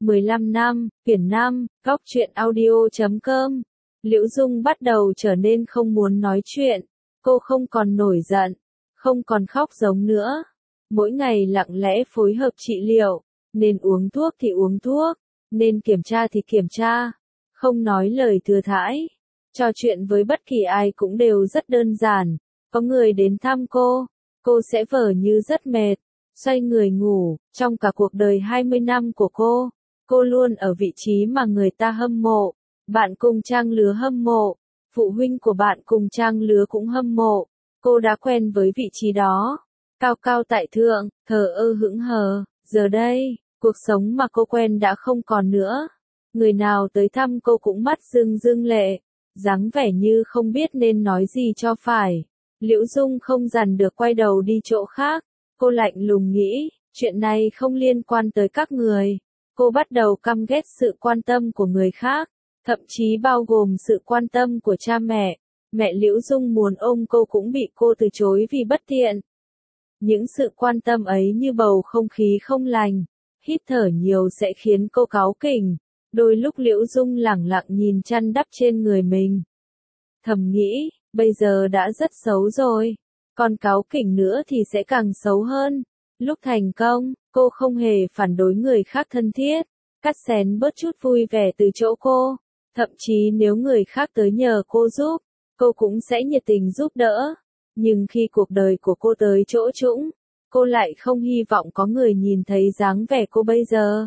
15 năm, quyển 5, góc truyện audio.com. Liễu Dung bắt đầu trở nên không muốn nói chuyện, cô không còn nổi giận, không còn khóc giống nữa. Mỗi ngày lặng lẽ phối hợp trị liệu, nên uống thuốc thì uống thuốc, nên kiểm tra thì kiểm tra, không nói lời thừa thãi. Trò chuyện với bất kỳ ai cũng đều rất đơn giản, có người đến thăm cô sẽ vờ như rất mệt, xoay người ngủ. Trong cả cuộc đời 20 năm của cô luôn ở vị trí mà người ta hâm mộ, bạn cùng trang lứa hâm mộ, phụ huynh của bạn cùng trang lứa cũng hâm mộ, cô đã quen với vị trí đó, cao cao tại thượng, thờ ơ hững hờ. Giờ đây, cuộc sống mà cô quen đã không còn nữa, người nào tới thăm cô cũng mắt rưng rưng lệ, dáng vẻ như không biết nên nói gì cho phải. Liễu Dung không dằn được quay đầu đi chỗ khác, cô lạnh lùng nghĩ, chuyện này không liên quan tới các người. Cô bắt đầu căm ghét sự quan tâm của người khác, thậm chí bao gồm sự quan tâm của cha mẹ. Mẹ Liễu Dung muốn ôm cô cũng bị cô từ chối vì bất tiện. Những sự quan tâm ấy như bầu không khí không lành, hít thở nhiều sẽ khiến cô cáu kỉnh. Đôi lúc Liễu Dung lẳng lặng nhìn chăn đắp trên người mình, thầm nghĩ, bây giờ đã rất xấu rồi, còn cáu kỉnh nữa thì sẽ càng xấu hơn. Lúc thành công, cô không hề phản đối người khác thân thiết, cắt xén bớt chút vui vẻ từ chỗ cô, thậm chí nếu người khác tới nhờ cô giúp, cô cũng sẽ nhiệt tình giúp đỡ. Nhưng khi cuộc đời của cô tới chỗ trũng, cô lại không hy vọng có người nhìn thấy dáng vẻ cô bây giờ.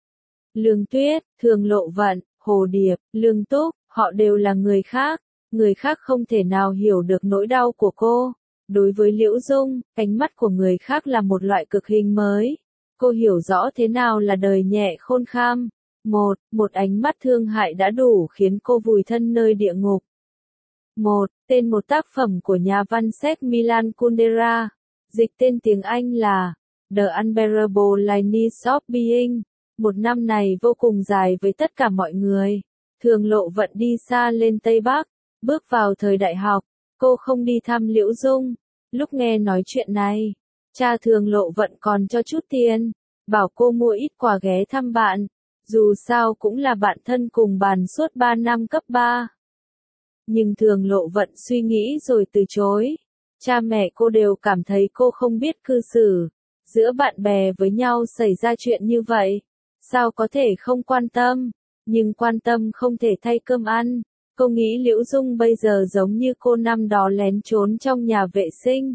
Lương Tuyết, Thường Lộ Vận, Hồ Điệp, Lương Túc, họ đều là người khác không thể nào hiểu được nỗi đau của cô. Đối với Liễu Dung, ánh mắt của người khác là một loại cực hình mới. Cô hiểu rõ thế nào là đời nhẹ khôn kham. Một ánh mắt thương hại đã đủ khiến cô vùi thân nơi địa ngục. Tên một tác phẩm của nhà văn séc Milan Kundera, dịch tên tiếng Anh là The Unbearable Lightness of Being. Một năm này vô cùng dài với tất cả mọi người. Thường Lộ Vận đi xa lên Tây Bắc, bước vào thời đại học. Cô không đi thăm Liễu Dung. Lúc nghe nói chuyện này, cha Thường Lộ Vận còn cho chút tiền, bảo cô mua ít quà ghé thăm bạn. Dù sao cũng là bạn thân cùng bàn suốt 3 năm cấp 3. Nhưng Thường Lộ Vận suy nghĩ rồi từ chối. Cha mẹ cô đều cảm thấy cô không biết cư xử. Giữa bạn bè với nhau xảy ra chuyện như vậy, sao có thể không quan tâm? Nhưng quan tâm không thể thay cơm ăn. Cô nghĩ Liễu Dung bây giờ giống như cô năm đó lén trốn trong nhà vệ sinh,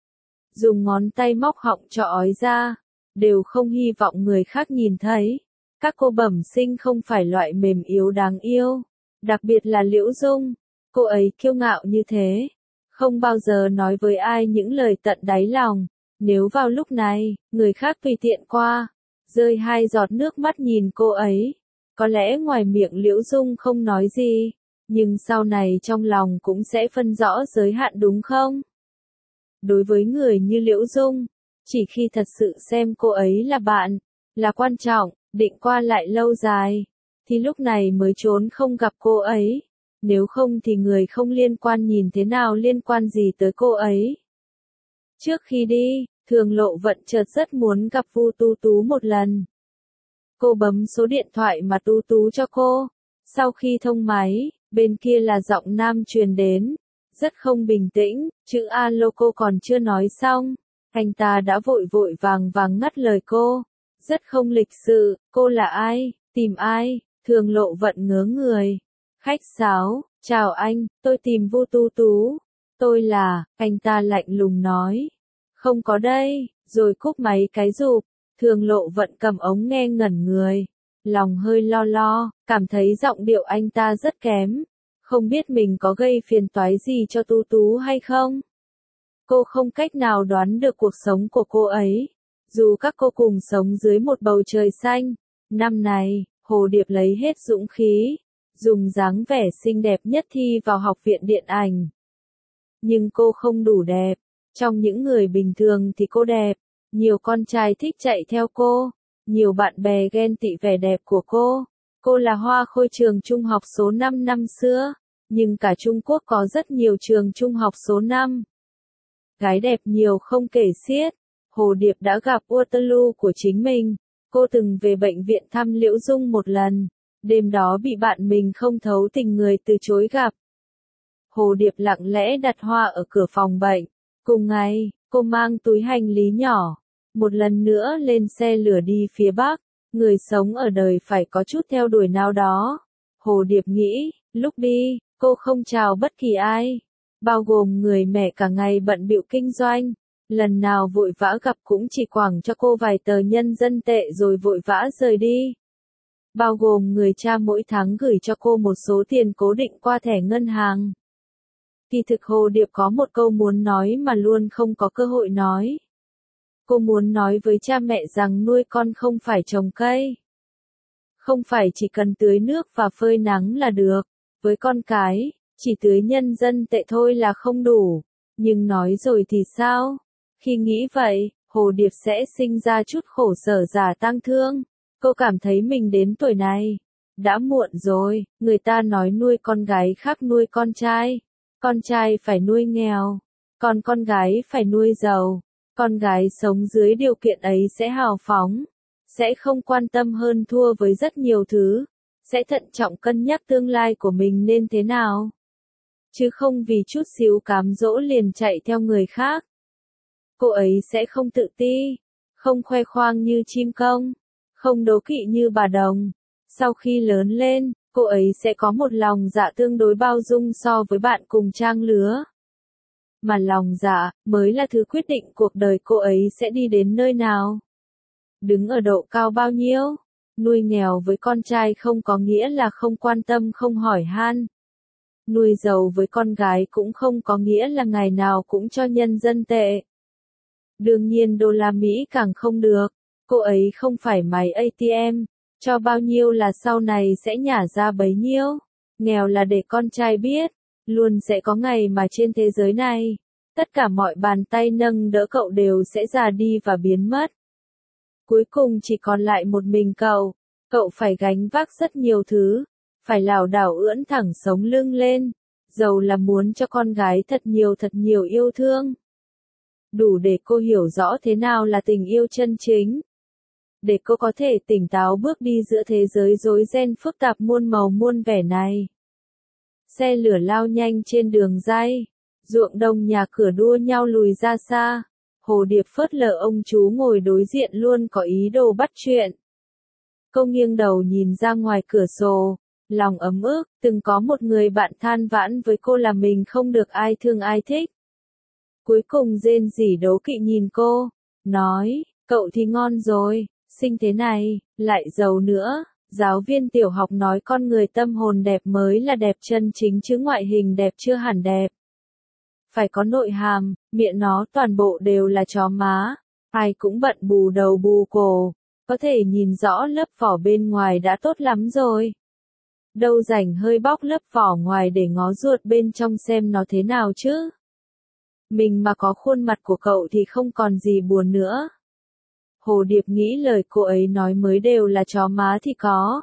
dùng ngón tay móc họng cho ói ra, đều không hy vọng người khác nhìn thấy. Các cô bẩm sinh không phải loại mềm yếu đáng yêu, đặc biệt là Liễu Dung, cô ấy kiêu ngạo như thế, không bao giờ nói với ai những lời tận đáy lòng. Nếu vào lúc này, người khác tùy tiện qua, rơi 2 giọt nước mắt nhìn cô ấy, có lẽ ngoài miệng Liễu Dung không nói gì, nhưng sau này trong lòng cũng sẽ phân rõ giới hạn đúng không? Đối với người như Liễu Dung, chỉ khi thật sự xem cô ấy là bạn, là quan trọng, định qua lại lâu dài, thì lúc này mới trốn không gặp cô ấy. Nếu không thì người không liên quan nhìn thế nào liên quan gì tới cô ấy. Trước khi đi, Thường Lộ Vận chợt rất muốn gặp Vu Tú Tú một lần. Cô bấm số điện thoại mà Tú Tú cho cô. Sau khi thông máy, bên kia là giọng nam truyền đến, rất không bình tĩnh, chữ alo cô còn chưa nói xong, anh ta đã vội vội vàng vàng ngắt lời cô, rất không lịch sự. Cô là ai, tìm ai? Thường Lộ Vận ngớ người, khách sáo, chào anh, tôi tìm Vu Tú Tú. Tôi là, anh ta lạnh lùng nói, không có đây, rồi cúp máy cái rụp. Thường Lộ Vận cầm ống nghe ngẩn người, lòng hơi lo, cảm thấy giọng điệu anh ta rất kém, không biết mình có gây phiền toái gì cho Tú Tú hay không. Cô không cách nào đoán được cuộc sống của cô ấy, dù các cô cùng sống dưới một bầu trời xanh. Năm này, Hồ Điệp lấy hết dũng khí, dùng dáng vẻ xinh đẹp nhất thi vào học viện điện ảnh. Nhưng cô không đủ đẹp, trong những người bình thường thì cô đẹp, nhiều con trai thích chạy theo cô, nhiều bạn bè ghen tị vẻ đẹp của cô. Cô là hoa khôi trường trung học số 5 năm xưa, nhưng cả Trung Quốc có rất nhiều trường trung học số 5. Gái đẹp nhiều không kể xiết. Hồ Điệp đã gặp Waterloo của chính mình, Cô từng về bệnh viện thăm Liễu Dung một lần, đêm đó bị bạn mình không thấu tình người từ chối gặp. Hồ Điệp lặng lẽ đặt hoa ở cửa phòng bệnh. Cùng ngày, cô mang túi hành lý nhỏ, một lần nữa lên xe lửa đi phía Bắc. Người sống ở đời phải có chút theo đuổi nào đó. Hồ Điệp nghĩ, lúc đi, cô không chào bất kỳ ai, bao gồm người mẹ cả ngày bận bịu kinh doanh. Lần nào vội vã gặp cũng chỉ quẳng cho cô vài tờ nhân dân tệ rồi vội vã rời đi. Bao gồm người cha mỗi tháng gửi cho cô một số tiền cố định qua thẻ ngân hàng. Kỳ thực Hồ Điệp có một câu muốn nói mà luôn không có cơ hội nói. Cô muốn nói với cha mẹ rằng nuôi con không phải trồng cây. Không phải chỉ cần tưới nước và phơi nắng là được. Với con cái, chỉ tưới nhân dân tệ thôi là không đủ. Nhưng nói rồi thì sao? Khi nghĩ vậy, Hồ Điệp sẽ sinh ra chút khổ sở giả tang thương. Cô cảm thấy mình đến tuổi này. Đã muộn rồi, người ta nói nuôi con gái khác nuôi con trai. Con trai phải nuôi nghèo, còn con gái phải nuôi giàu. Con gái sống dưới điều kiện ấy sẽ hào phóng, sẽ không quan tâm hơn thua với rất nhiều thứ, sẽ thận trọng cân nhắc tương lai của mình nên thế nào. Chứ không vì chút xíu cám dỗ liền chạy theo người khác. Cô ấy sẽ không tự ti, không khoe khoang như chim công, không đố kỵ như bà đồng. Sau khi lớn lên, cô ấy sẽ có một lòng dạ tương đối bao dung so với bạn cùng trang lứa. Mà lòng dạ mới là thứ quyết định cuộc đời cô ấy sẽ đi đến nơi nào. Đứng ở độ cao bao nhiêu. Nuôi nghèo với con trai không có nghĩa là không quan tâm không hỏi han. Nuôi giàu với con gái cũng không có nghĩa là ngày nào cũng cho nhân dân tệ. Đương nhiên đô la Mỹ càng không được. Cô ấy không phải máy ATM. Cho bao nhiêu là sau này sẽ nhả ra bấy nhiêu. Nghèo là để con trai biết. Luôn sẽ có ngày mà trên thế giới này, tất cả mọi bàn tay nâng đỡ cậu đều sẽ già đi và biến mất. Cuối cùng chỉ còn lại một mình cậu. Cậu phải gánh vác rất nhiều thứ. Phải lảo đảo ưỡn thẳng sống lưng lên. Giàu là muốn cho con gái thật nhiều yêu thương. Đủ để cô hiểu rõ thế nào là tình yêu chân chính. Để cô có thể tỉnh táo bước đi giữa thế giới rối ren phức tạp muôn màu muôn vẻ này. Xe lửa lao nhanh trên đường ray. Ruộng đồng nhà cửa đua nhau lùi ra xa. Hồ Điệp phớt lờ ông chú ngồi đối diện luôn có ý đồ bắt chuyện. Cô nghiêng đầu nhìn ra ngoài cửa sổ. Lòng ấm ức, từng có một người bạn than vãn với cô là mình không được ai thương ai thích. Cuối cùng rên rỉ đố kỵ nhìn cô. Nói, cậu thì ngon rồi, xinh thế này, lại giàu nữa. Giáo viên tiểu học nói con người tâm hồn đẹp mới là đẹp chân chính chứ ngoại hình đẹp chưa hẳn đẹp. Phải có nội hàm, miệng nó toàn bộ đều là chó má. Ai cũng bận bù đầu bù cổ. Có thể nhìn rõ lớp vỏ bên ngoài đã tốt lắm rồi. Đâu rảnh hơi bóc lớp vỏ ngoài để ngó ruột bên trong xem nó thế nào chứ. Mình mà có khuôn mặt của cậu thì không còn gì buồn nữa. Hồ Điệp nghĩ lời cô ấy nói mới đều là chó má thì có.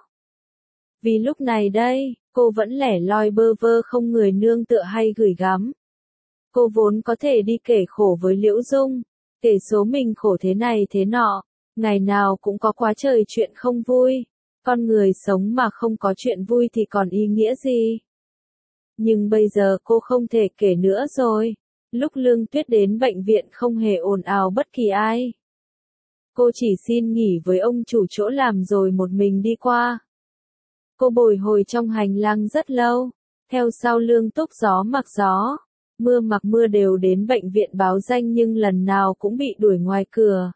Vì lúc này đây, cô vẫn lẻ loi bơ vơ không người nương tựa hay gửi gắm. Cô vốn có thể đi kể khổ với Liễu Dung, kể số mình khổ thế này thế nọ, ngày nào cũng có quá trời chuyện không vui. Con người sống mà không có chuyện vui thì còn ý nghĩa gì? Nhưng bây giờ cô không thể kể nữa rồi. Lúc Lương Tuyết đến bệnh viện không hề ồn ào bất kỳ ai. Cô chỉ xin nghỉ với ông chủ chỗ làm rồi một mình đi qua. Cô bồi hồi trong hành lang rất lâu, theo sau Lương Túc gió mặc gió, mưa mặc mưa đều đến bệnh viện báo danh nhưng lần nào cũng bị đuổi ngoài cửa.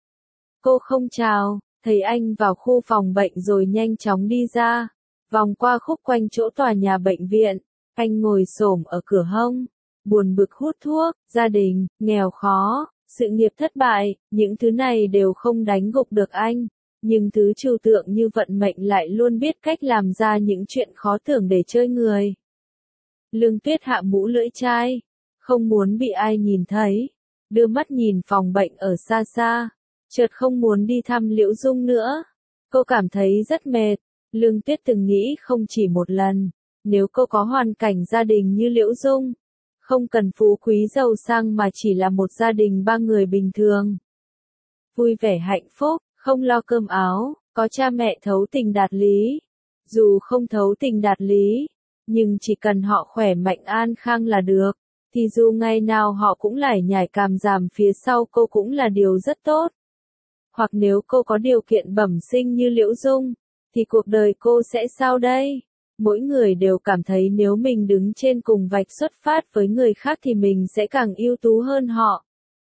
Cô không chào, thấy anh vào khu phòng bệnh rồi nhanh chóng đi ra, vòng qua khúc quanh chỗ tòa nhà bệnh viện, anh ngồi xổm ở cửa hông, buồn bực hút thuốc, gia đình, nghèo khó, sự nghiệp thất bại, những thứ này đều không đánh gục được anh. Nhưng thứ trừu tượng như vận mệnh lại luôn biết cách làm ra những chuyện khó tưởng để chơi người. Lương Tuyết hạ mũ lưỡi chai, không muốn bị ai nhìn thấy, đưa mắt nhìn phòng bệnh ở xa xa, chợt không muốn đi thăm Liễu Dung nữa. Cô cảm thấy rất mệt, Lương Tuyết từng nghĩ không chỉ một lần, nếu cô có hoàn cảnh gia đình như Liễu Dung, không cần phú quý giàu sang mà chỉ là một gia đình ba người bình thường. Vui vẻ hạnh phúc, không lo cơm áo, có cha mẹ thấu tình đạt lý. Dù không thấu tình đạt lý, nhưng chỉ cần họ khỏe mạnh an khang là được, thì dù ngày nào họ cũng lải nhải càm ràm phía sau cô cũng là điều rất tốt. Hoặc nếu cô có điều kiện bẩm sinh như Liễu Dung, thì cuộc đời cô sẽ sao đây? Mỗi người đều cảm thấy nếu mình đứng trên cùng vạch xuất phát với người khác thì mình sẽ càng ưu tú hơn họ.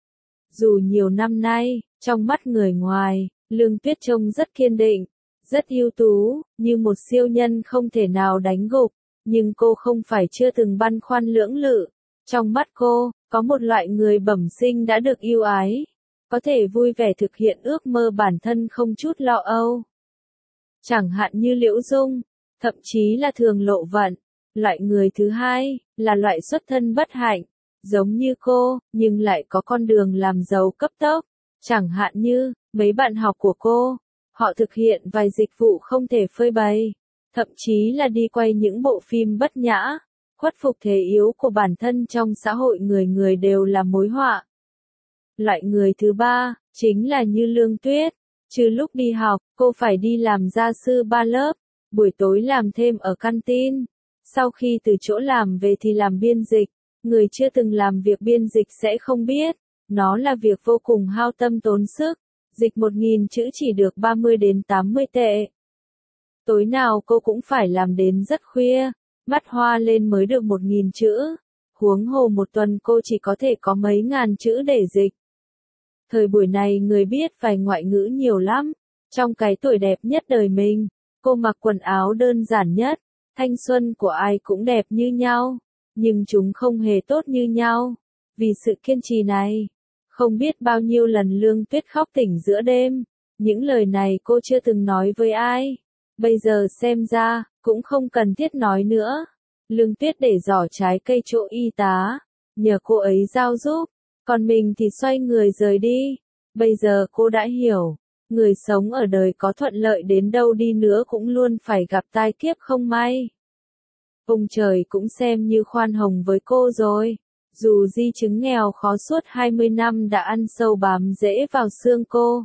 Dù nhiều năm nay, trong mắt người ngoài, Lương Tuyết trông rất kiên định, rất ưu tú, như một siêu nhân không thể nào đánh gục, nhưng cô không phải chưa từng băn khoăn lưỡng lự. Trong mắt cô, có một loại người bẩm sinh đã được yêu ái, có thể vui vẻ thực hiện ước mơ bản thân không chút lo âu. Chẳng hạn như Liễu Dung, thậm chí là Thường Lộ Vận. Loại người thứ hai, là loại xuất thân bất hạnh, giống như cô, nhưng lại có con đường làm giàu cấp tốc. Chẳng hạn như, mấy bạn học của cô, họ thực hiện vài dịch vụ không thể phơi bày, thậm chí là đi quay những bộ phim bất nhã, khuất phục thế yếu của bản thân trong xã hội người người đều là mối họa. Loại người thứ ba, chính là như Lương Tuyết. Trừ lúc đi học, cô phải đi làm gia sư 3 lớp, buổi tối làm thêm ở canteen. Sau khi từ chỗ làm về thì làm biên dịch. Người chưa từng làm việc biên dịch sẽ không biết, nó là việc vô cùng hao tâm tốn sức. Dịch 1000 chữ chỉ được 30 đến 80 tệ. Tối nào cô cũng phải làm đến rất khuya, mắt hoa lên mới được 1000 chữ. Huống hồ một tuần cô chỉ có thể có mấy ngàn chữ để dịch. Thời buổi này người biết vài ngoại ngữ nhiều lắm. Trong cái tuổi đẹp nhất đời mình, cô mặc quần áo đơn giản nhất. Thanh xuân của ai cũng đẹp như nhau, nhưng chúng không hề tốt như nhau. Vì sự kiên trì này, không biết bao nhiêu lần Lương Tuyết khóc tỉnh giữa đêm. Những lời này cô chưa từng nói với ai. Bây giờ xem ra, cũng không cần thiết nói nữa. Lương Tuyết để giỏ trái cây chỗ y tá, nhờ cô ấy giao giúp, còn mình thì xoay người rời đi. Bây giờ cô đã hiểu, người sống ở đời có thuận lợi đến đâu đi nữa cũng luôn phải gặp tai kiếp không may. Ông trời cũng xem như khoan hồng với cô rồi. Dù di chứng nghèo khó suốt 20 năm đã ăn sâu bám rễ vào xương cô,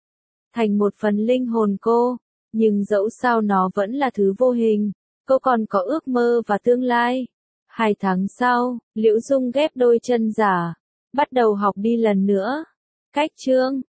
thành một phần linh hồn cô, nhưng dẫu sao nó vẫn là thứ vô hình. Cô còn có ước mơ và tương lai. 2 tháng sau, Liễu Dung ghép đôi chân giả, bắt đầu học đi lần nữa. Cách chương